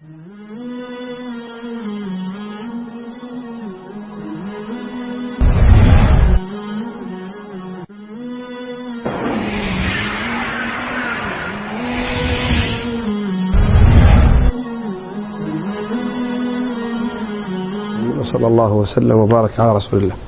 صلى الله وسلم وبارك على رسول الله.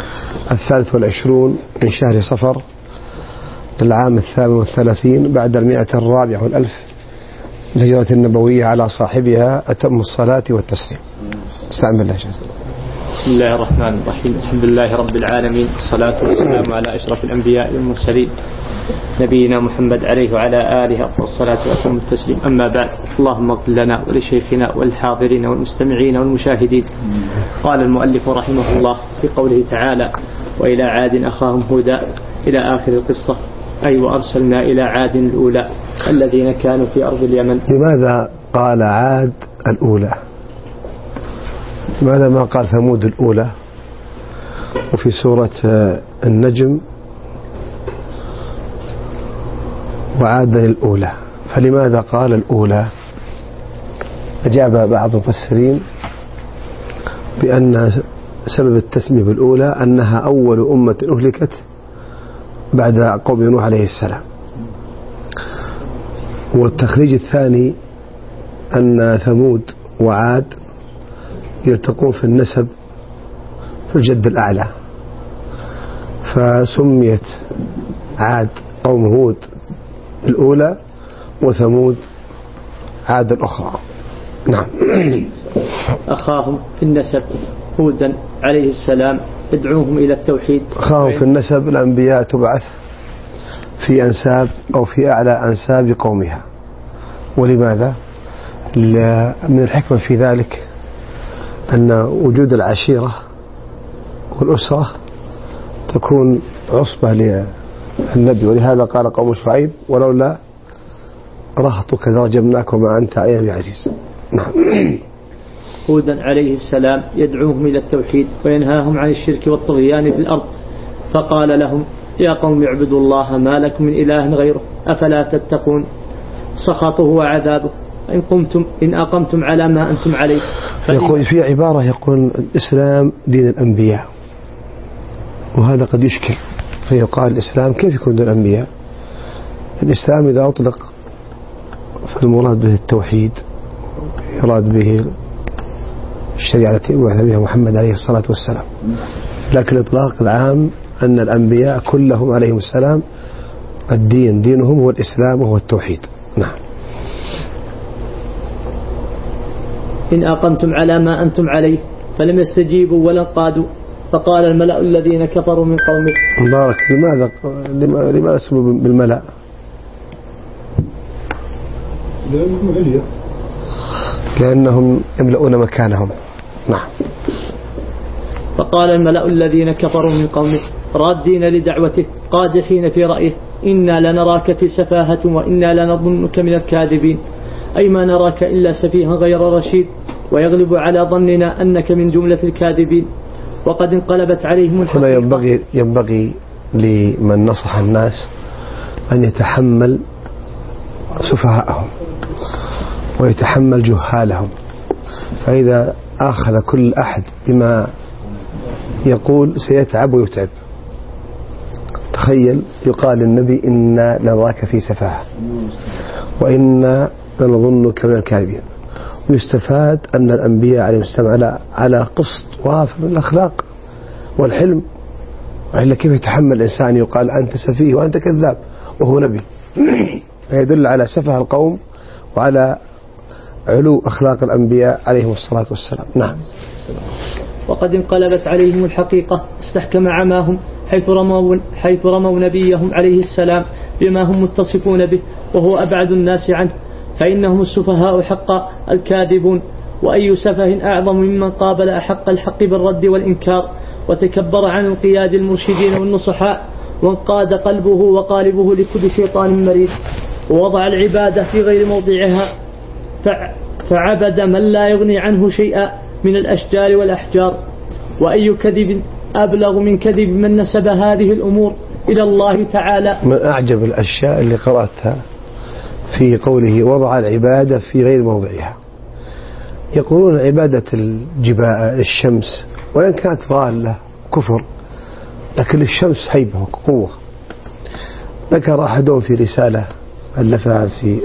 23 من شهر صفر للعام 38 بعد 140 الهجرة النبوية على صاحبها أتم الصلاة والتسليم. استعن بالله. بسم الله الرحمن الرحيم. الحمد لله رب العالمين، والصلاة والسلام على أشرف الأنبياء والمرسلين نبينا محمد عليه وعلى آله أفضل الصلاة وأتم التسليم. أما بعد، اللهم اغفر لنا ولشيخنا والحاضرين والمستمعين والمشاهدين. قال المؤلف رحمه الله في قوله تعالى: وإلى عاد أخاهم هودا إلى آخر القصة، أي وأرسلنا إلى عاد الأولى الذين كانوا في أرض اليمن. لماذا قال عاد الأولى؟ لماذا ما قال ثمود الأولى؟ وفي سورة النجم وعاد الأولى، فلماذا قال الأولى؟ أجاب بعض المفسرين بأن سبب التسمية بالأولى أنها أول أمة أهلكت بعد قوم نوح عليه السلام. والتخريج الثاني أن ثمود وعاد يلتقون في النسب في الجد الأعلى، فسميت عاد قوم هود الأولى وثمود عاد الأخرى. نعم. أخاهم في النسب هودا عليه السلام يدعوهم إلى التوحيد. أخاهم في النسب، الأنبياء تبعث في أنساب أو في أعلى أنساب قومها. ولماذا؟ من الحكمة في ذلك أن وجود العشيرة والأسرة تكون عصبة للنبي، ولهذا قال قوم شعيب: ولولا رهطك لرجمناك وما أنت علينا بعزيز. نعم. هودا عليه السلام يدعوهم إلى التوحيد وينهاهم عن الشرك والطغيان في الأرض، فقال لهم: يا قوم اعبدوا الله ما لكم من إله غيره أفلا تتقون. سخطه وعذابه إن أقمتم على ما أنتم عليه. يقول في عبارة يقول: الإسلام دين الأنبياء، وهذا قد يشكل، فيقال الإسلام كيف يكون دين الأنبياء؟ الإسلام إذا أطلق فالمراد به التوحيد، يراد به الشريعة التي بعث بها محمد عليه الصلاة والسلام. لكن الإطلاق العام أن الأنبياء كلهم عليهم السلام دينهم هو الإسلام وهو التوحيد. نعم. إن أقمتم على ما أنتم عليه فلم يستجيبوا ولا انقادوا، فقال الملأ الذين كفروا من قومه. مبارك. لماذا اسموا بالملأ؟ لأنهم يملؤون مكانهم. نعم. فقال الملأ الذين كفروا من قومه رادين لدعوته قادحين في رأيه: إنا لنراك في سفاهة وإنا لنظنك من الكاذبين، أي ما نراك إلا سفيها غير رشيد، ويغلب على ظننا أنك من جملة الكاذبين. وقد انقلبت عليهم الحقيقة. هنا ينبغي لمن نصح الناس أن يتحمل سفهاءهم ويتحمل جهالهم، فإذا أخذ كل أحد بما يقول سيتعب ويتعب. تخيل يقال للنبي: إنا لنراك في سفاهة وإنا لنظنك من الكاذبين، ويستفاد أن الأنبياء عليهم السلام على قسط وافر من الأخلاق والحلم، وإلا كيف يتحمل الإنسان يقال أنت سفيه وأنت كذاب وهو نبي؟ فيدل على سفه القوم وعلى علو أخلاق الأنبياء عليهم الصلاة والسلام. نعم. وقد انقلبت عليهم الحقيقة، استحكم عماهم حيث رموا نبيهم عليه السلام بما هم متصفون به وهو أبعد الناس عنه، فإنهم السفهاء حقا الكاذبون. وأي سفه أعظم ممن قابل أحق الحق بالرد والإنكار وتكبر عن انقياد المرشدين والنصحاء، وانقاد قلبه وقالبه لكل شيطان مريد، ووضع العبادة في غير موضعها، فعبد من لا يغني عنه شيئا من الأشجار والأحجار. وأي كذب أبلغ من كذب من نسب هذه الأمور إلى الله تعالى. من أعجب الأشياء اللي قرأتها في قوله وضع العبادة في غير موضعها، يقولون عبادة الشمس وإن كانت ضالة كفر، لكن الشمس هيبة وقوة. ذكر أحدهم في رسالة ألفها في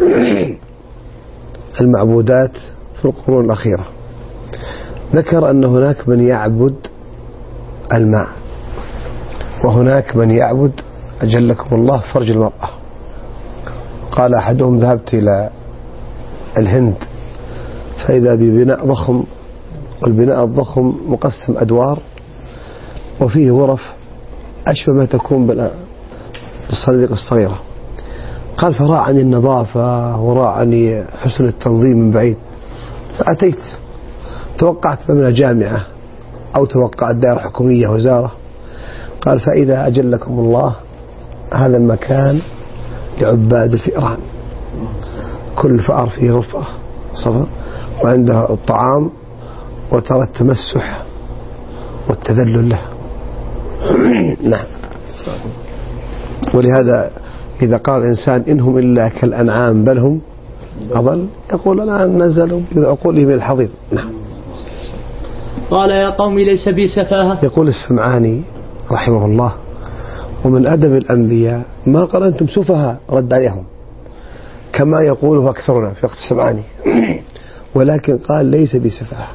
المعبودات في القرون الأخيرة، ذكر أن هناك من يعبد الماء، وهناك من يعبد أجلكم الله فرج المرأة. قال أحدهم ذهبت إلى الهند فإذا ببناء ضخم، والبناء الضخم مقسم أدوار وفيه غرف أشبه ما تكون بالصناديق الصغيرة. قال فراعني النظافة وراعني حسن التنظيم من بعيد، فأتيت توقعت مبنى جامعة أو توقعت دائرة حكومية وزارة. قال فإذا أجلكم الله هذا المكان لعباد الفئران، كل فأر فيه غرفة صفا وعنده الطعام وترى التمسح والتذلل له. نعم. ولهذا إذا قال الإنسان إنهم إلا كالأنعام بل هم أضل، يقول الآن نزلوا بعقولهم الحضيض. نعم. قال يا قوم ليس بي سفاهة. يقول السمعاني رحمه الله ومن أدب الأنبياء ما قال أنتم سفهاء، رد عليهم كما يقوله أكثرنا في وقت السمعاني، ولكن قال ليس بي سفاهة،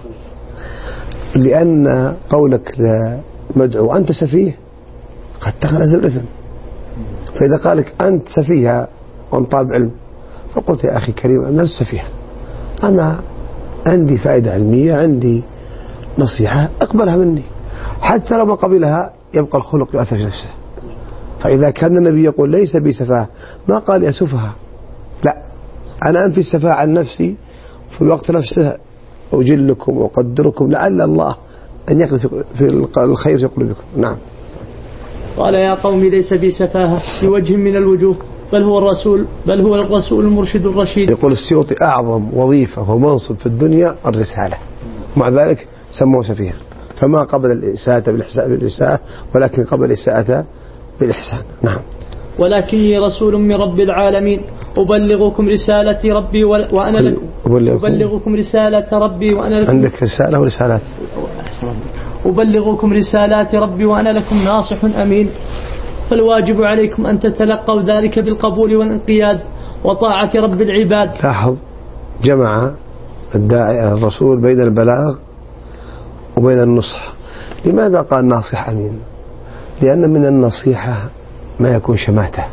لأن قولك مدعو أنت سفيه قد تخلص الإثم. فإذا قالك أنت سفيها وأنت طالب علم فقلت يا أخي كريم أنا لست سفيها، أنا عندي فائدة علمية، عندي نصيحة أقبلها مني، حتى لو ما قبلها يبقى الخلق يؤثر في نفسه. فإذا كان النبي يقول ليس بي سفاهة ما قال يا سفها، لا، أنا أنفي السفاهة عن نفسي في الوقت نفسه أجلكم وأقدركم لعل الله أن يقذف في الخير في قلوبكم. نعم. قال يا قوم ليس بي سفاهة بوجه من الوجوه، بل هو الرسول المرشد الرشيد. يقول السيوطي أعظم وظيفة ومنصب في الدنيا الرسالة، مع ذلك سموه سفيها، فما قبل الإساءة بالإساءة ولكن قبل الإساءة بالإحسان. نعم. ولكني رسول من رب العالمين أبلغكم رسالة ربي وأنا لكم أبلغكم رسالة ربي وأنا لكم. عندك رسالة ورسالات. أبلغكم رسالات ربي وأنا لكم ناصح أمين، فالواجب عليكم أن تتلقوا ذلك بالقبول والانقياد وطاعة رب العباد. لاحظ جمع الداعي الرسول بين البلاغ وبين النصح. لماذا قال ناصح أمين؟ لأن من النصيحة ما يكون شماتة،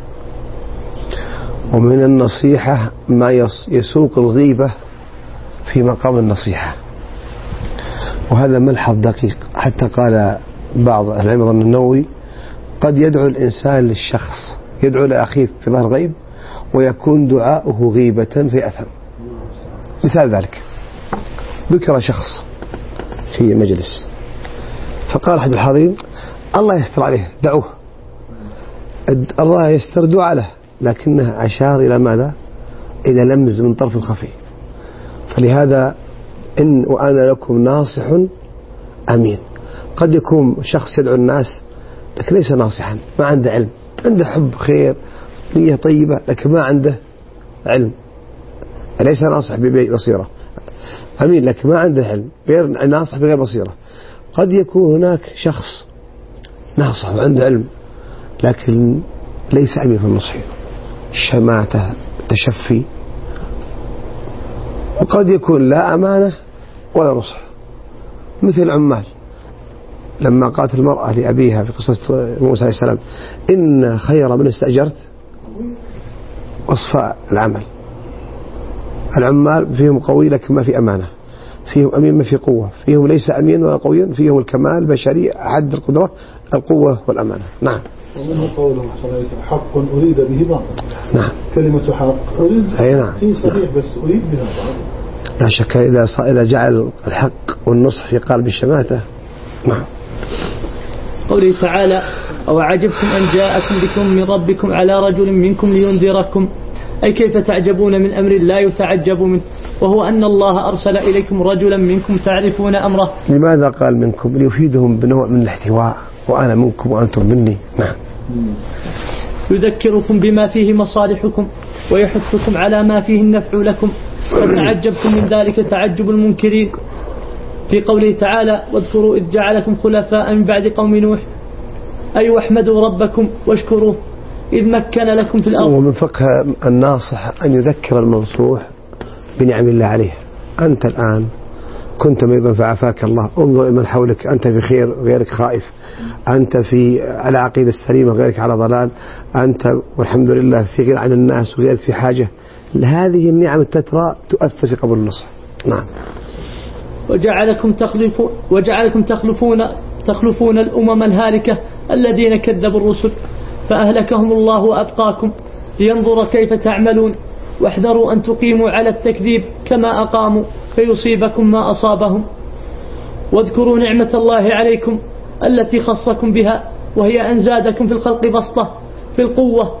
ومن النصيحة ما يسوق الغيبة في مقام النصيحة، وهذا ملحظ دقيق. حتى قال بعض أهل العلم ظن النووي قد يدعو الإنسان للشخص، يدعو لأخيه في ظهر غيب ويكون دعاؤه غيبة في أثم. مثال ذلك ذكر شخص في مجلس فقال أحد الحاضرين الله يستر عليه دعوه، الله يستر دعاء له، لكنه أشار إلى ماذا؟ إلى لمز من طرف الخفي. فلهذا إن وأنا لكم ناصح أمين. قد يكون شخص يدعو الناس لكن ليس ناصحا، ما عنده علم، عنده حب خير نية طيبة لكن ما عنده علم، ليس ناصح ببصيرة، أمين لكن ما عنده علم، غير ناصح بغير بصيرة. قد يكون هناك شخص ناصح وعنده علم لكن ليس أمين في النصح، شماتة تشفي. وقد يكون لا أمانة ولا نصح، مثل العمال لما قالت المرأة لأبيها في قصة موسى عليه السلام إن خير من استأجرت وصفاء العمل. العمال فيهم قوي لكن ما في أمانة، فيهم أمين ما في قوة، فيهم ليس أمين ولا قوي، فيهم الكمال بشري عد القدرة القوة والأمانة. نعم. ومنه قوله حق أريد به باطل. نعم. كلمة حق أريد نعم. في صحيح بس أريد بها باطل. لا شك إذا جعل الحق والنصح في قلب الشماتة. نعم. قوله تعالى أو عجبتم أن جاءكم ذكر من ربكم على رجل منكم لينذركم، أي كيف تعجبون من أمر لا يتعجب منه، وهو أن الله أرسل إليكم رجلا منكم تعرفون أمره. لماذا قال منكم؟ ليفيدهم بنوع من الاحتواء، وأنا منكم وأنتم مني. نعم. يذكركم بما فيه مصالحكم ويحثكم على ما فيه النفع لكم، فتعجبتم من ذلك تعجب المنكرين في قوله تعالى واذكروا إذ جعلكم خلفاء من بعد قوم نوح أي واحمدوا ربكم واشكروه إذ مكن لكم في الأرض. ومن فقه الناصح أن يذكر المنصوح بنعم الله عليه. أنت الآن كنت مريضا فعافاك الله، انظر إلى من حولك، أنت في خير غيرك خائف، أنت على عقيدة السليمة غيرك على ضلال، أنت والحمد لله في غير عن الناس وغيرك في حاجة. هذه النعم التترى تؤثر في قبول النصح. نعم. وجعلكم تخلفون الأمم الهالكة الذين كذبوا الرسل فأهلكهم الله وأبقاكم لينظر كيف تعملون واحذروا أن تقيموا على التكذيب كما أقاموا فيصيبكم ما أصابهم. واذكروا نعمة الله عليكم التي خصكم بها وهي أن زادكم في الخلق بسطة في القوة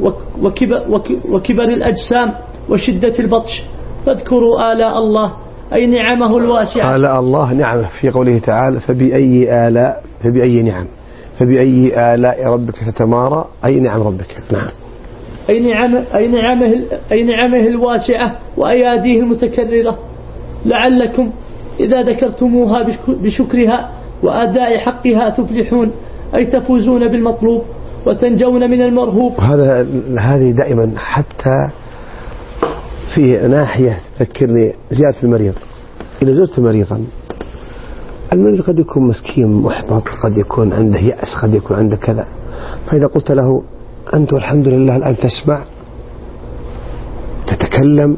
وكبر الأجسام وشدة البطش. فاذكروا آلاء الله أي نعمه الواسعة. آلاء الله نعمه في قوله تعالى فبأي آلاء ربك تتمارى أي نعم ربك. نعم. أي نعمه الواسعة وأياديه المتكررة لعلكم إذا ذكرتموها بشكرها وأداء حقها تفلحون أي تفوزون بالمطلوب وتنجون من المرهوب. هذه دائما حتى في ناحية تذكرني زيارة المريض. إذا زرت مريضا، المريض قد يكون مسكين محبط، قد يكون عنده يأس، قد يكون عنده كذا، فإذا قلت له أنت والحمد لله الآن تسمع تتكلم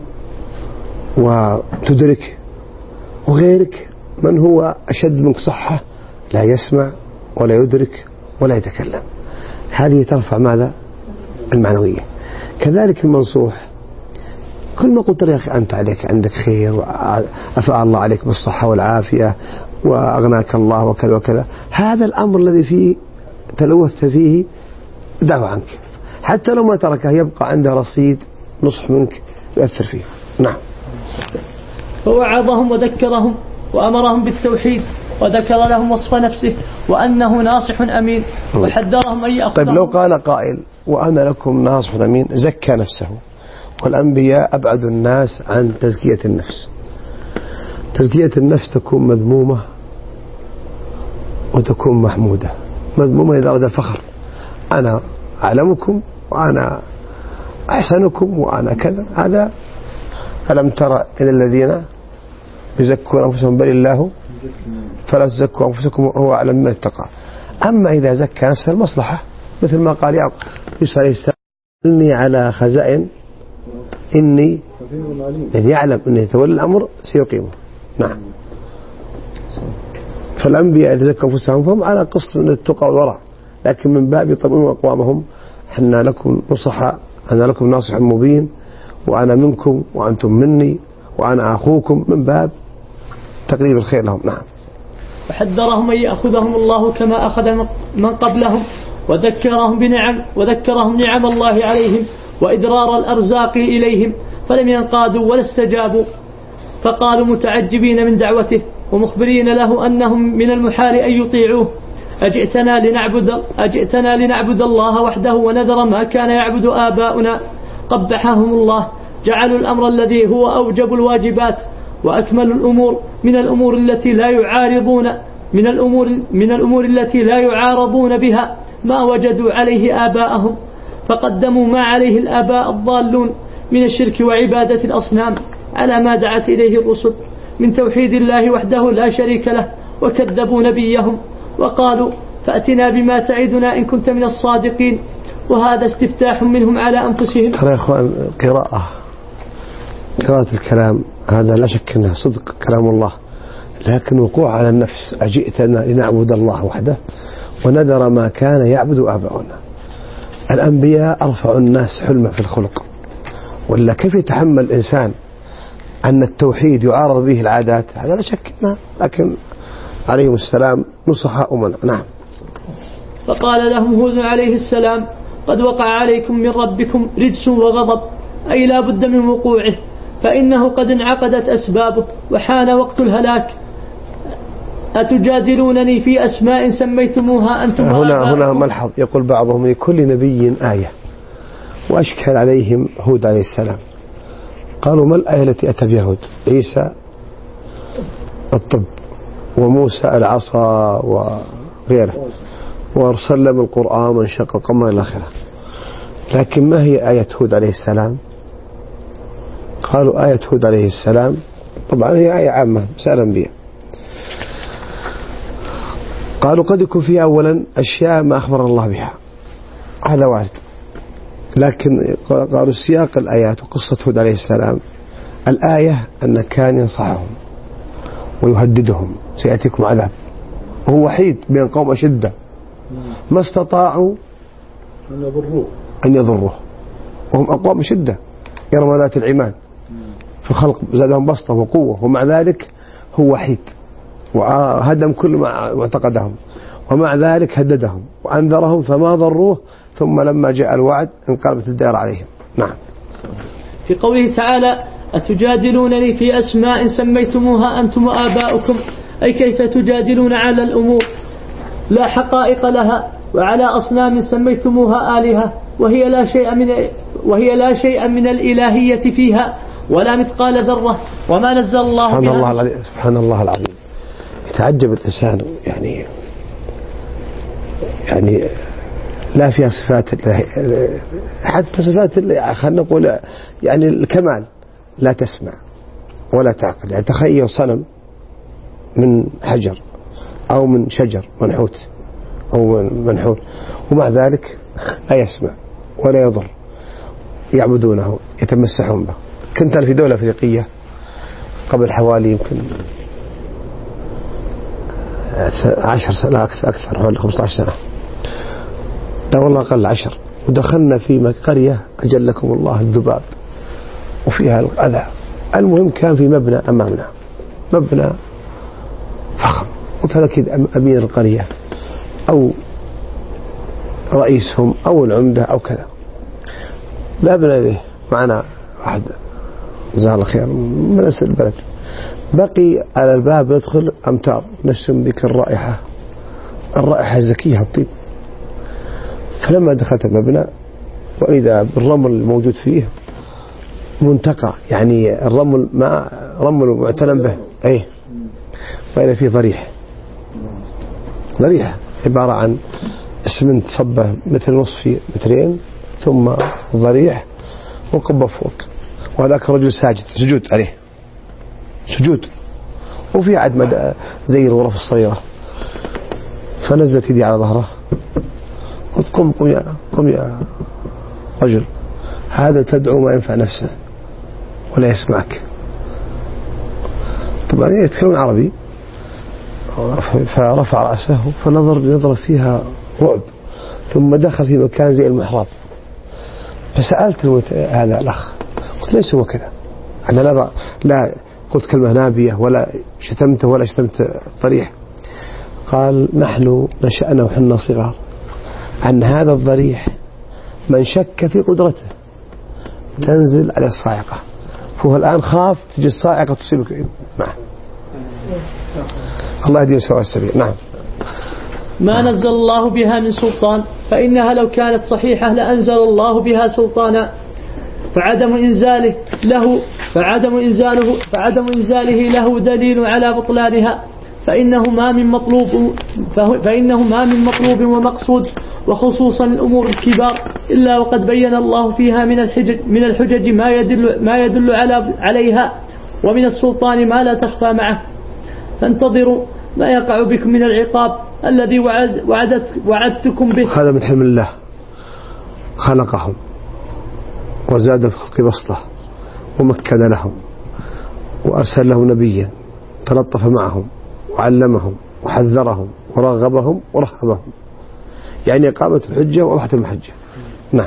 وتدرك، وغيرك من هو أشد منك صحة لا يسمع ولا يدرك ولا يتكلم، هذه ترفع ماذا؟ المعنوية. كذلك المنصوح كل ما قلت له يا أخي أنت عليك عندك خير وأفاء الله عليك بالصحة والعافية وأغناك الله وكذا وكذا، هذا الأمر الذي فيه تلوثت فيه دعوة عنك، حتى لو ما تركه يبقى عنده رصيد نصح منك يؤثر فيه. نعم. فوعظهم وذكرهم وأمرهم بالتوحيد وذكر لهم وصف نفسه وأنه ناصح أمين وحذرهم أن يأخذهم. طيب لو قال قائل وأنا لكم ناصح أمين زكى نفسه، والأنبياء أبعد الناس عن تزكية النفس. تزكية النفس تكون مذمومة وتكون محمودة. مذمومة إذا أراد الفخر، أنا أعلمكم وأنا أحسنكم وأنا كذا، هذا ألم ترى إلى الذين يزكون أنفسهم بل الله فلا تزكوا أنفسكم هو أعلم بما اتقى. أما إذا زكى نفسه المصلحة، مثل ما قال يوسف عليه السلام إني على خزائن إني يعني يعلم أنه يتولى الأمر سيقيمه. نعم. فالأنبياء إذا زكوا أنفسهم فهم على قسط من التقى والورع، لكن من باب يطمئنوا أقوامهم حنا لكم نصحاء، أنا لكم ناصح مبين وأنا منكم وأنتم مني وأنا أخوكم، من باب تقريب الخير لهم. نعم. وحذرهم أن يأخذهم الله كما أخذ من قبلهم وذكرهم نعم الله عليهم وإدرار الأرزاق إليهم فلم ينقادوا ولا استجابوا، فقالوا متعجبين من دعوته ومخبرين له أنهم من المحال أن يطيعوه أجئتنا لنعبد الله وحده ونذر ما كان يعبد آباؤنا. قبحهم الله، جعلوا الأمر الذي هو أوجب الواجبات وأكمل الأمور من الأمور التي لا يعارضون بها ما وجدوا عليه آباءهم، فقدموا ما عليه الآباء الضالون من الشرك وعبادة الأصنام على ما دعت إليه الرسل من توحيد الله وحده لا شريك له، وكذبوا نبيهم وقالوا فأتنا بما تعدنا إن كنت من الصادقين، وهذا استفتاح منهم على أنفسهم. ترى يا إخوان قراءة الكلام هذا لا شك أنه صدق كلام الله، لكن وقوع على النفس. أجئتنا لنعبد الله وحده ونذر ما كان يعبد آباؤنا. الأنبياء أرفع الناس حلما في الخلق، ولا كيف يتحمل الإنسان أن التوحيد يعارض به العادات؟ هذا لا شك، لكن عليهم السلام نصحاء منع. نعم. فقال لهم هود عليه السلام قد وقع عليكم من ربكم رجس وغضب، أي لا بد من وقوعه، فإنه قد انعقدت أسبابه وحان وقت الهلاك. أتجادلونني في أسماء سميتموها أنتم هنا ملحظ، يقول بعضهم لكل نبي آية، وأشكل عليهم هود عليه السلام. قالوا ما الآية التي أتى بها هود؟ عيسى الطب، وموسى العصا وغيره، وسلم القرآن وانشق القمر إلى آخره. لكن ما هي آية هود عليه السلام؟ قالوا آية هود عليه السلام طبعا هي آية عامة سأل الأنبياء. قالوا قد يكون فيها أولا أشياء ما أخبر الله بها، هذا وارد، لكن قالوا سياق الآيات وقصة هود عليه السلام الآية أن كان ينصحهم ويهددهم سيأتيكم عذاب، وهو وحيد بين قوم أشدة ما استطاعوا أن يضروه، وهم أقوام شدة يرون ذات العماد في الخلق، زادهم بسطة وقوة، ومع ذلك هو وحيد وهدم كل ما معتقدهم، ومع ذلك هددهم وأنذرهم فما ضروه، ثم لما جاء الوعد انقلبت الدائرة عليهم. نعم. في قوله تعالى أتجادلونني في أسماء سميتموها أنتم وآباؤكم، أي كيف تجادلون على الأمور لا حقائق لها، وعلى أصنام سميتموها آلهة وهي لا شيء من الإلهية فيها ولا مثقال ذرة، وما نزل الله سبحان الله العظيم. يتعجب الإنسان يعني لا فيها صفات حتى صفات خلينا نقول يعني الكمال لا تسمع ولا تعقل. يعني تخيل صنم من حجر أو من شجر منحوت أو منحور، ومع ذلك لا يسمع ولا يضر، يعبدونه يتمسحون به. كنت أنا في دولة أفريقية قبل حوالي يمكن 10 سنة أكثر حوالي 15 سنة، لا والله أقل 10، ودخلنا في قرية أجلكم الله الذباب وفيها الأذى. المهم كان في مبنى أمامنا، مبنى فخم، قلت هذا كذا أمير القرية أو رئيسهم أو العمدة أو كذا. ذهبنا إليه معنا واحد جزاه الله خير من أسر البلد، بقي على الباب يدخل أمتار نشم بك الرائحة الزكية الطيب. فلما دخلت المبنى وإذا بالرمل الموجود فيه منتقى، يعني الرمل ما رمل معتنى به، أيه، وإذا فيه ضريح عبارة عن اسمنت صبه متر نصف في مترين، ثم ضريح وقبة فوق، وهذاك رجل سجود عليه سجود، وفي عد زي الغرف الصغيرة. فنزلت يدي على ظهره، قلت قم يا رجل، هذا تدعو ما ينفع نفسه ولا يسمعك. طبعا يتكلم عربي، فرفع رأسه فنظر فيها رعب، ثم دخل في مكان زي المحراب. فسألت هذا الأخ، قلت ليس هو كذا، أنا لا قلت كلمة نابية ولا شتمته ولا شتمت الضريح. قال نحن نشأنا وحنا صغار أن هذا الضريح من شك في قدرته تنزل على الصاعقة، فهو الآن خاف تجي الصاعقة تصيبك معه. الله يهديه سواء السبيل. نعم. ما نزل الله بها من سلطان، فإنها لو كانت صحيحة لأنزل الله بها سلطانا، فعدم إنزاله له دليل على بطلانها، فإنه ما من مطلوب ومقصود، وخصوصا الأمور الكبار، إلا وقد بين الله فيها من الحجج ما يدل عليها، ومن السلطان ما لا تخفى معه. فانتظروا ما يقع بكم من العقاب الذي وعدتكم به. هذا من حلم الله، خلقهم وزاد في الخلق بسطة ومكن لهم وأرسل لهم نبيا تلطف معهم وعلمهم وحذرهم ورغبهم ورهبهم، يعني إقامة الحجة ووضحة المحجة. نعم.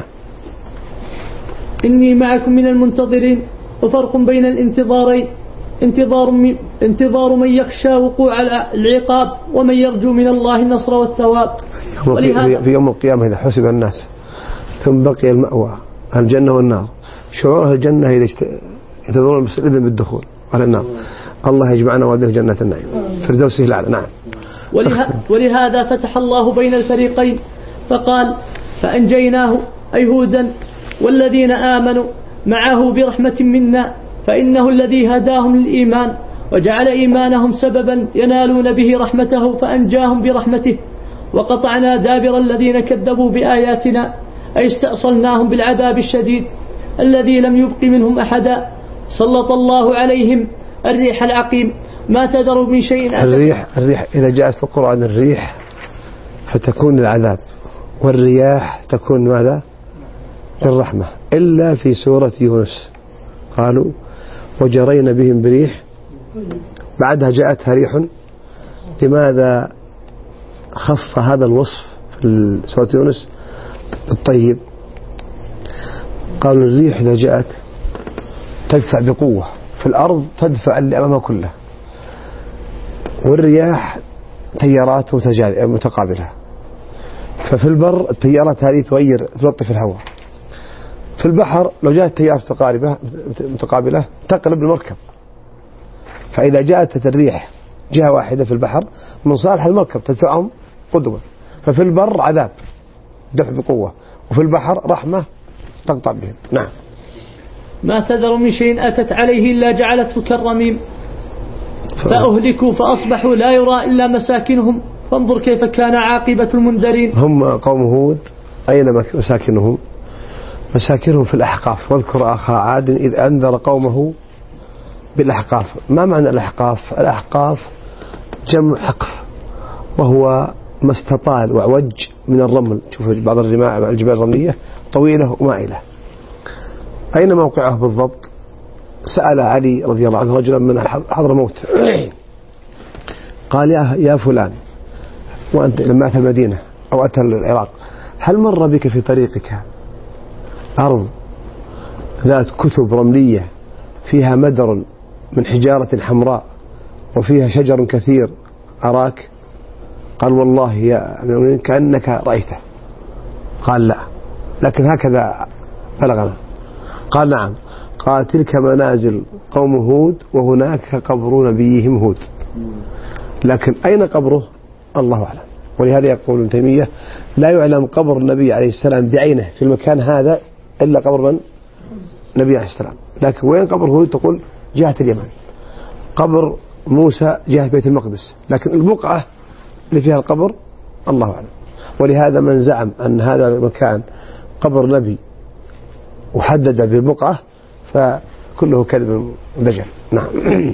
إني معكم من المنتظرين، وفرق بين الانتظارين، انتظار من يخشى وقوع العقاب ومن يرجو من الله النصر والثواب. في يوم القيامة إذا حسب الناس ثم بقي المأوى الجنة والنار، شعور الجنة إذا ينتظرون الإذن بالدخول على النار، الله يجمعنا وادنا في جنة النعيم فردوسه الأعلى. نعم. ولهذا فتح الله بين الفريقين فقال فأنجيناه أي هودا والذين آمنوا معه برحمة منا فإنه الذي هداهم للإيمان وجعل إيمانهم سببا ينالون به رحمته فأنجاهم برحمته. وقطعنا دابر الذين كذبوا بآياتنا أي استأصلناهم بالعذاب الشديد الذي لم يبق منهم أحدا. سلط الله عليهم الريح العقيم ما تذر من شيء. الريح إذا جاءت في القرآن الريح فتكون العذاب، والرياح تكون ماذا؟ للرحمة، إلا في سورة يونس قالوا وجرينا بهم بريح، بعدها جاءتها ريح. لماذا خص هذا الوصف في سورة يونس بالطيب؟ قالوا الريح إذا جاءت تدفع بقوة في الأرض، تدفع اللي أمامها كله، والرياح تيارات متقابلة. ففي البر التيارات هذه تلطف الهواء، في البحر لو جاءت تيارات متقابلة تقلب المركب. فإذا جاءت الريح جهة واحدة في البحر من صالح المركب تدفعهم قدما. ففي البر عذاب دفع بقوة، وفي البحر رحمة تقطع بهم. نعم. ما تذر من شيء أتت عليه إلا جعلته كالرميم فأهلكوا فأصبحوا لا يرى إلا مساكنهم فانظر كيف كان عاقبة المنذرين. هم قوم هود أين مساكنهم؟ مساكنهم في الأحقاف. واذكر أخا عاد إذ أنذر قومه بالأحقاف. ما معنى الأحقاف؟ الأحقاف جمع حقف، وهو ما استطال وعوج من الرمل. شوف بعض الجبال الرملية طويلة ومائلة. أين موقعه بالضبط؟ سأل علي رضي الله عنه رجلا من حضرموت قال يا فلان، وأنت لما أتى المدينة أو أتى العراق، هل مر بك في طريقك أرض ذات كثب رملية فيها مدر من حجارة حمراء وفيها شجر كثير أراك؟ قال والله يا أمير كأنك رأيته. قال لا، لكن هكذا بلغنا. قال نعم. قال تلك منازل قوم هود وهناك قبر نبيهم هود، لكن أين قبره الله أعلم. ولهذا يقول ابن تيمية لا يعلم قبر النبي عليه السلام بعينه في المكان هذا إلا قبر من؟ النبي عليه السلام. لكن وين قبر هود؟ تقول جهة اليمن. قبر موسى جهة بيت المقدس، لكن البقعة اللي فيها القبر الله أعلم. ولهذا من زعم أن هذا المكان قبر نبي وحدد بالبقعة فكله كذب ودجل. نعم.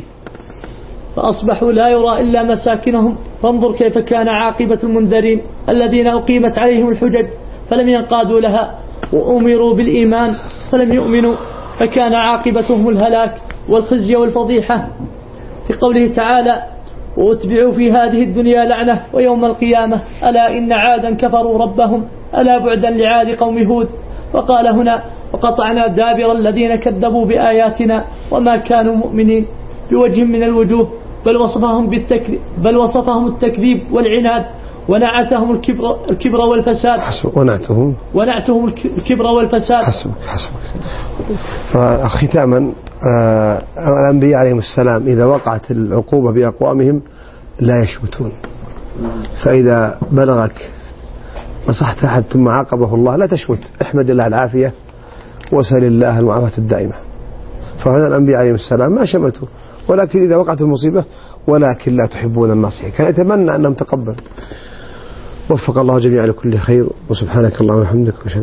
فأصبحوا لا يرى إلا مساكنهم فانظر كيف كان عاقبة المنذرين الذين أقيمت عليهم الحجج فلم ينقادوا لها وأمروا بالإيمان فلم يؤمنوا فكان عاقبتهم الهلاك والخزي والفضيحة. في قوله تعالى وأتبعوا في هذه الدنيا لعنة ويوم القيامة ألا إن عادا كفروا ربهم ألا بعدا لعاد قوم هود. وقال هنا وقطعنا دابر الذين كذبوا بآياتنا وما كانوا مؤمنين بوجه من الوجوه بل وصفهم التكذيب والعناد ونعتهم الكبر والفساد. ونعتهم الكبر والفساد. حسبك. ختاما الأنبياء عليهم السلام إذا وقعت العقوبة بأقوامهم لا يشمتون. فإذا بلغك نصحت أحد ثم عاقبه الله لا تشمت، احمد الله العافية وسل الله المعافاة الدائمة. فهنا الأنبياء عليهم السلام ما شمتوا، ولكن إذا وقعت المصيبة ولكن لا تحبون الناصحين. كان يتمنى أنهم تقبل. وفق الله جميعا لكل خير، وسبحانك اللهم وبحمدك.